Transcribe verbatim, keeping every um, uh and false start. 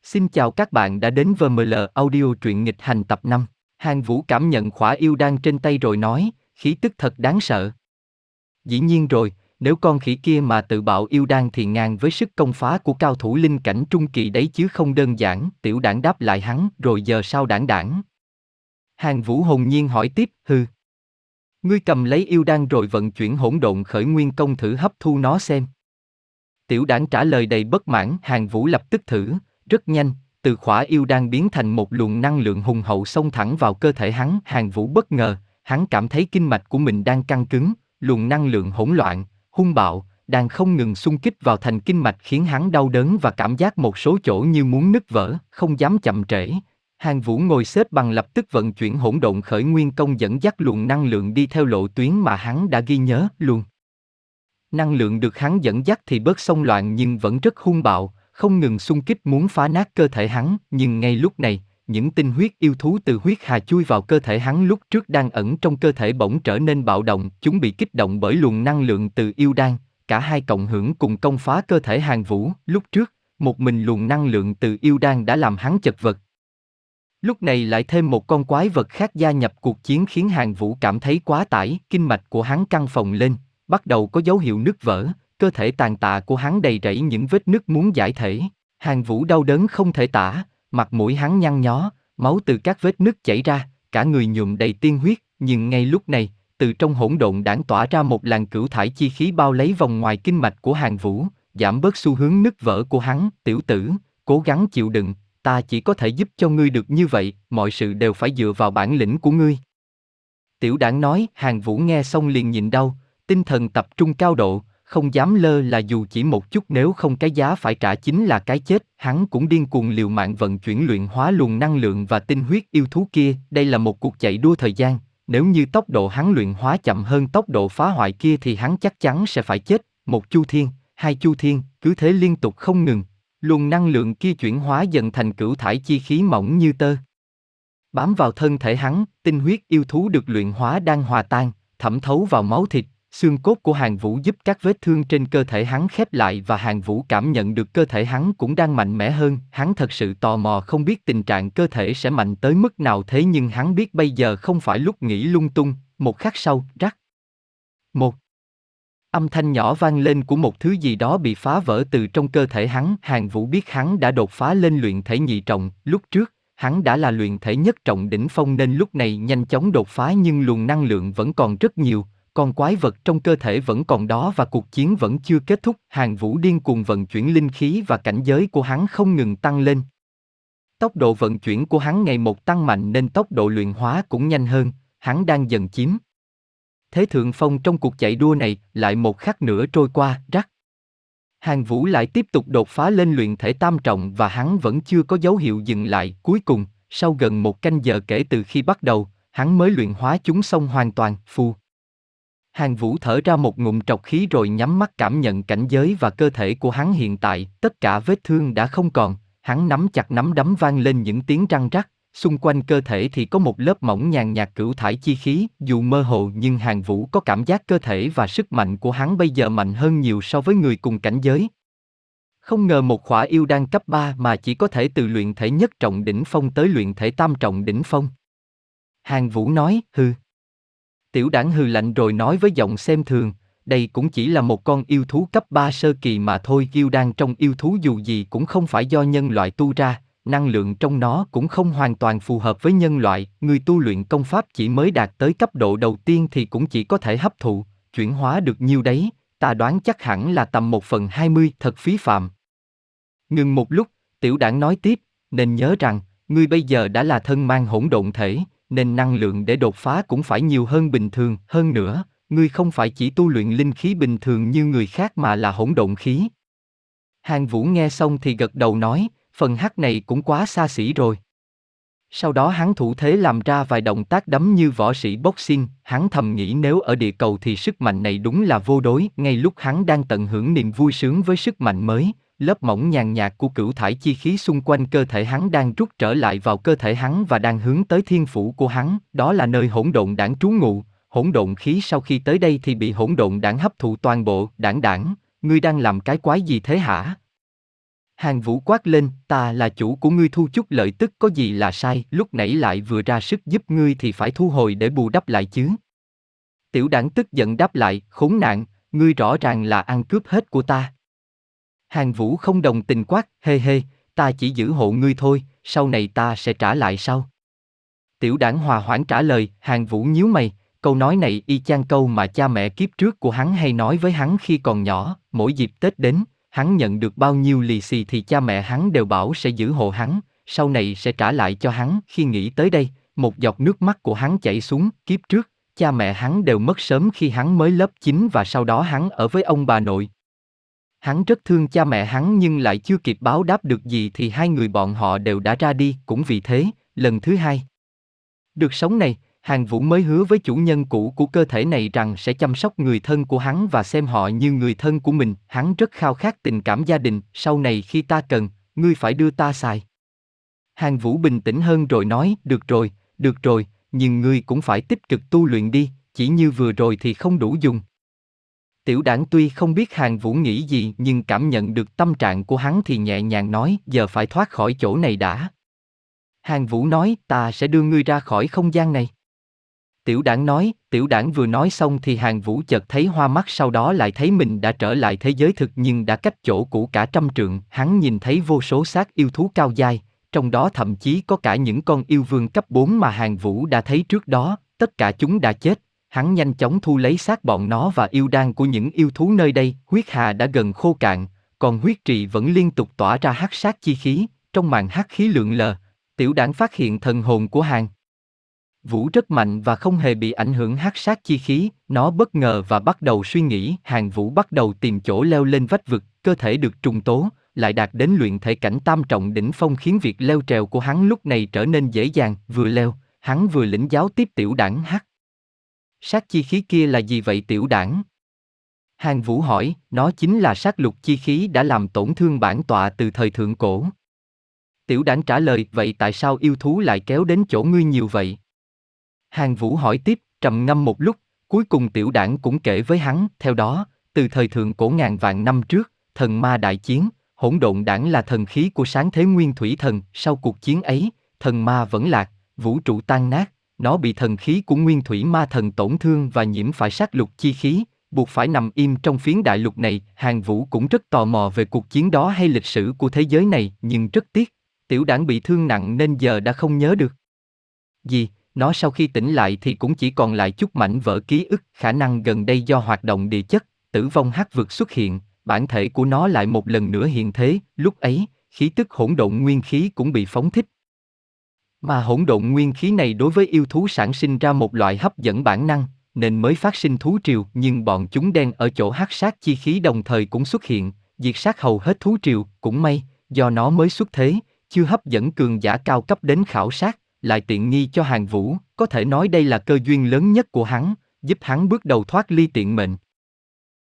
Xin chào các bạn đã đến vê em lờ Audio truyện nghịch hành tập năm. Hàng Vũ cảm nhận khỏa yêu đan trên tay rồi nói, khí tức thật đáng sợ. Dĩ nhiên rồi, nếu con khỉ kia mà tự bạo yêu đan thì ngang với sức công phá của cao thủ linh cảnh trung kỳ đấy chứ không đơn giản. Tiểu Đảng đáp lại hắn, rồi giờ sao Đảng Đảng? Hàng Vũ hồn nhiên hỏi tiếp, hừ. Ngươi cầm lấy yêu đan rồi vận chuyển hỗn độn khởi nguyên công thử hấp thu nó xem. Tiểu Đảng trả lời đầy bất mãn. Hàng Vũ lập tức thử, rất nhanh, từ khỏa yêu đan biến thành một luồng năng lượng hùng hậu xông thẳng vào cơ thể hắn. Hàng Vũ bất ngờ, hắn cảm thấy kinh mạch của mình đang căng cứng, luồng năng lượng hỗn loạn, hung bạo, đang không ngừng xung kích vào thành kinh mạch khiến hắn đau đớn và cảm giác một số chỗ như muốn nứt vỡ, không dám chậm trễ. Hàng Vũ ngồi xếp bằng lập tức vận chuyển hỗn độn khởi nguyên công dẫn dắt luồng năng lượng đi theo lộ tuyến mà hắn đã ghi nhớ. Luồng năng lượng được hắn dẫn dắt thì bớt xông loạn nhưng vẫn rất hung bạo, không ngừng xung kích muốn phá nát cơ thể hắn. Nhưng ngay lúc này, những tinh huyết yêu thú từ huyết hà chui vào cơ thể hắn lúc trước đang ẩn trong cơ thể bỗng trở nên bạo động. Chúng bị kích động bởi luồng năng lượng từ yêu đan, cả hai cộng hưởng cùng công phá cơ thể Hàng Vũ. Lúc trước, một mình luồng năng lượng từ yêu đan đã làm hắn chật vật. Lúc này lại thêm một con quái vật khác gia nhập cuộc chiến khiến Hàng Vũ cảm thấy quá tải. Kinh mạch của hắn căng phồng lên, bắt đầu có dấu hiệu nứt vỡ, cơ thể tàn tạ của hắn đầy rẫy những vết nứt muốn giải thể. Hàng Vũ đau đớn không thể tả, mặt mũi hắn nhăn nhó, máu từ các vết nứt chảy ra, cả người nhuộm đầy tiên huyết. Nhưng ngay lúc này, từ trong hỗn độn đãng tỏa ra một làn cửu thải chi khí bao lấy vòng ngoài kinh mạch của Hàng Vũ, giảm bớt xu hướng nứt vỡ của hắn. Tiểu tử, cố gắng chịu đựng, ta chỉ có thể giúp cho ngươi được như vậy, mọi sự đều phải dựa vào bản lĩnh của ngươi. Tiểu Đảng nói. Hàng Vũ nghe xong liền nhịn đau, tinh thần tập trung cao độ, không dám lơ là dù chỉ một chút, nếu không cái giá phải trả chính là cái chết. Hắn cũng điên cuồng liều mạng vận chuyển luyện hóa luồng năng lượng và tinh huyết yêu thú kia. Đây là một cuộc chạy đua thời gian, nếu như tốc độ hắn luyện hóa chậm hơn tốc độ phá hoại kia thì hắn chắc chắn sẽ phải chết. Một chu thiên, hai chu thiên, cứ thế liên tục không ngừng. Luồng năng lượng kia chuyển hóa dần thành cửu thải chi khí mỏng như tơ, bám vào thân thể hắn. Tinh huyết yêu thú được luyện hóa đang hòa tan, thẩm thấu vào máu thịt, xương cốt của Hàng Vũ, giúp các vết thương trên cơ thể hắn khép lại, và Hàng Vũ cảm nhận được cơ thể hắn cũng đang mạnh mẽ hơn. Hắn thật sự tò mò không biết tình trạng cơ thể sẽ mạnh tới mức nào, thế nhưng hắn biết bây giờ không phải lúc nghĩ lung tung. Một khắc sau, rắc một âm thanh nhỏ vang lên của một thứ gì đó bị phá vỡ từ trong cơ thể hắn. Hàng Vũ biết hắn đã đột phá lên luyện thể nhị trọng. Lúc trước, hắn đã là luyện thể nhất trọng đỉnh phong nên lúc này nhanh chóng đột phá, nhưng luồng năng lượng vẫn còn rất nhiều, con quái vật trong cơ thể vẫn còn đó và cuộc chiến vẫn chưa kết thúc. Hàng Vũ điên cuồng vận chuyển linh khí và cảnh giới của hắn không ngừng tăng lên. Tốc độ vận chuyển của hắn ngày một tăng mạnh nên tốc độ luyện hóa cũng nhanh hơn, hắn đang dần chiếm thế thượng phong trong cuộc chạy đua này. Lại một khắc nữa trôi qua, rắc. Hàng Vũ lại tiếp tục đột phá lên luyện thể tam trọng và hắn vẫn chưa có dấu hiệu dừng lại. Cuối cùng, sau gần một canh giờ kể từ khi bắt đầu, hắn mới luyện hóa chúng xong hoàn toàn. Phù. Hàng Vũ thở ra một ngụm trọc khí rồi nhắm mắt cảm nhận cảnh giới và cơ thể của hắn hiện tại. Tất cả vết thương đã không còn, hắn nắm chặt nắm đấm, vang lên những tiếng răng rắc. Xung quanh cơ thể thì có một lớp mỏng nhàn nhạt cửu thải chi khí, dù mơ hồ nhưng Hàng Vũ có cảm giác cơ thể và sức mạnh của hắn bây giờ mạnh hơn nhiều so với người cùng cảnh giới. Không ngờ một khỏa yêu đan cấp ba mà chỉ có thể từ luyện thể nhất trọng đỉnh phong tới luyện thể tam trọng đỉnh phong. Hàng Vũ nói, hừ. Tiểu Đảng hừ lạnh rồi nói với giọng xem thường, đây cũng chỉ là một con yêu thú cấp ba sơ kỳ mà thôi. Yêu đan trong yêu thú dù gì cũng không phải do nhân loại tu ra, năng lượng trong nó cũng không hoàn toàn phù hợp với nhân loại. Người tu luyện công pháp chỉ mới đạt tới cấp độ đầu tiên thì cũng chỉ có thể hấp thụ, chuyển hóa được nhiêu đấy, ta đoán chắc hẳn là tầm một phần hai mươi, thật phí phạm. Ngừng một lúc, Tiểu Đảng nói tiếp, nên nhớ rằng, ngươi bây giờ đã là thân mang hỗn độn thể, nên năng lượng để đột phá cũng phải nhiều hơn bình thường. Hơn nữa, ngươi không phải chỉ tu luyện linh khí bình thường như người khác mà là hỗn độn khí. Hàng Vũ nghe xong thì gật đầu nói, phần hắc này cũng quá xa xỉ rồi. Sau đó hắn thủ thế làm ra vài động tác đấm như võ sĩ boxing. Hắn thầm nghĩ nếu ở địa cầu thì sức mạnh này đúng là vô đối. Ngay lúc hắn đang tận hưởng niềm vui sướng với sức mạnh mới, lớp mỏng nhàn nhạt của cửu thải chi khí xung quanh cơ thể hắn đang rút trở lại vào cơ thể hắn và đang hướng tới thiên phủ của hắn. Đó là nơi hỗn độn đảng trú ngụ. Hỗn độn khí sau khi tới đây thì bị hỗn độn đảng hấp thụ toàn bộ. Đảng đảng, ngươi đang làm cái quái gì thế hả? Hàng Vũ quát lên, ta là chủ của ngươi, thu chút lợi tức có gì là sai, lúc nãy lại vừa ra sức giúp ngươi thì phải thu hồi để bù đắp lại chứ. Tiểu Đảng tức giận đáp lại, khốn nạn, ngươi rõ ràng là ăn cướp hết của ta. Hàng Vũ không đồng tình quát, hê hê, ta chỉ giữ hộ ngươi thôi, sau này ta sẽ trả lại sau. Tiểu Đảng hòa hoãn trả lời, Hàng Vũ nhíu mày, câu nói này y chang câu mà cha mẹ kiếp trước của hắn hay nói với hắn khi còn nhỏ, mỗi dịp Tết đến, hắn nhận được bao nhiêu lì xì thì cha mẹ hắn đều bảo sẽ giữ hộ hắn, sau này sẽ trả lại cho hắn. Khi nghĩ tới đây, một giọt nước mắt của hắn chảy xuống. Kiếp trước, cha mẹ hắn đều mất sớm khi hắn mới lớp chín và sau đó hắn ở với ông bà nội. Hắn rất thương cha mẹ hắn nhưng lại chưa kịp báo đáp được gì thì hai người bọn họ đều đã ra đi. Cũng vì thế, lần thứ hai được sống này, Hàng Vũ mới hứa với chủ nhân cũ của cơ thể này rằng sẽ chăm sóc người thân của hắn và xem họ như người thân của mình. Hắn rất khao khát tình cảm gia đình, sau này khi ta cần, ngươi phải đưa ta xài. Hàng Vũ bình tĩnh hơn rồi nói, được rồi, được rồi, nhưng ngươi cũng phải tích cực tu luyện đi, chỉ như vừa rồi thì không đủ dùng. Tiểu Đảng tuy không biết Hàng Vũ nghĩ gì nhưng cảm nhận được tâm trạng của hắn thì nhẹ nhàng nói, giờ phải thoát khỏi chỗ này đã. Hàng Vũ nói, ta sẽ đưa ngươi ra khỏi không gian này. Tiểu Đảng nói, Tiểu Đảng vừa nói xong thì Hàng Vũ chợt thấy hoa mắt, sau đó lại thấy mình đã trở lại thế giới thực nhưng đã cách chỗ cũ cả trăm trượng. Hắn nhìn thấy vô số xác yêu thú cao dai, trong đó thậm chí có cả những con yêu vương cấp bốn mà Hàng Vũ đã thấy trước đó, tất cả chúng đã chết. Hắn nhanh chóng thu lấy xác bọn nó và yêu đan của những yêu thú nơi đây. Huyết hà đã gần khô cạn, còn huyết trì vẫn liên tục tỏa ra hắc sát chi khí. Trong màn hắc khí lượn lờ, Tiểu Đảng phát hiện thần hồn của Hàng Vũ rất mạnh và không hề bị ảnh hưởng hắc sát chi khí. Nó bất ngờ và bắt đầu suy nghĩ. Hàng Vũ bắt đầu tìm chỗ leo lên vách vực, cơ thể được trùng tố, lại đạt đến luyện thể cảnh tam trọng đỉnh phong khiến việc leo trèo của hắn lúc này trở nên dễ dàng. Vừa leo, hắn vừa lĩnh giáo tiếp Tiểu Đảng hắc sát chi khí kia là gì vậy Tiểu Đảng? Hàng Vũ hỏi, nó chính là sát lục chi khí đã làm tổn thương bản tọa từ thời thượng cổ. Tiểu Đảng trả lời, vậy tại sao yêu thú lại kéo đến chỗ ngươi nhiều vậy? Hàng Vũ hỏi tiếp, trầm ngâm một lúc, cuối cùng Tiểu Đảng cũng kể với hắn, theo đó, từ thời thượng cổ ngàn vạn năm trước, thần ma đại chiến, hỗn độn đảng là thần khí của sáng thế nguyên thủy thần, sau cuộc chiến ấy, thần ma vẫn lạc, vũ trụ tan nát, nó bị thần khí của nguyên thủy ma thần tổn thương và nhiễm phải sát lục chi khí, buộc phải nằm im trong phiến đại lục này. Hàng Vũ cũng rất tò mò về cuộc chiến đó hay lịch sử của thế giới này, nhưng rất tiếc, Tiểu Đảng bị thương nặng nên giờ đã không nhớ được gì. Nó sau khi tỉnh lại thì cũng chỉ còn lại chút mảnh vỡ ký ức. Khả năng gần đây do hoạt động địa chất, tử vong hắc vực xuất hiện, bản thể của nó lại một lần nữa hiện thế. Lúc ấy, khí tức hỗn độn nguyên khí cũng bị phóng thích. Mà hỗn độn nguyên khí này đối với yêu thú sản sinh ra một loại hấp dẫn bản năng, nên mới phát sinh thú triều. Nhưng bọn chúng đen ở chỗ hắc sát chi khí đồng thời cũng xuất hiện, diệt sát hầu hết thú triều. Cũng may, do nó mới xuất thế, chưa hấp dẫn cường giả cao cấp đến khảo sát, lại tiện nghi cho Hàng Vũ, có thể nói đây là cơ duyên lớn nhất của hắn, giúp hắn bước đầu thoát ly tiện mệnh.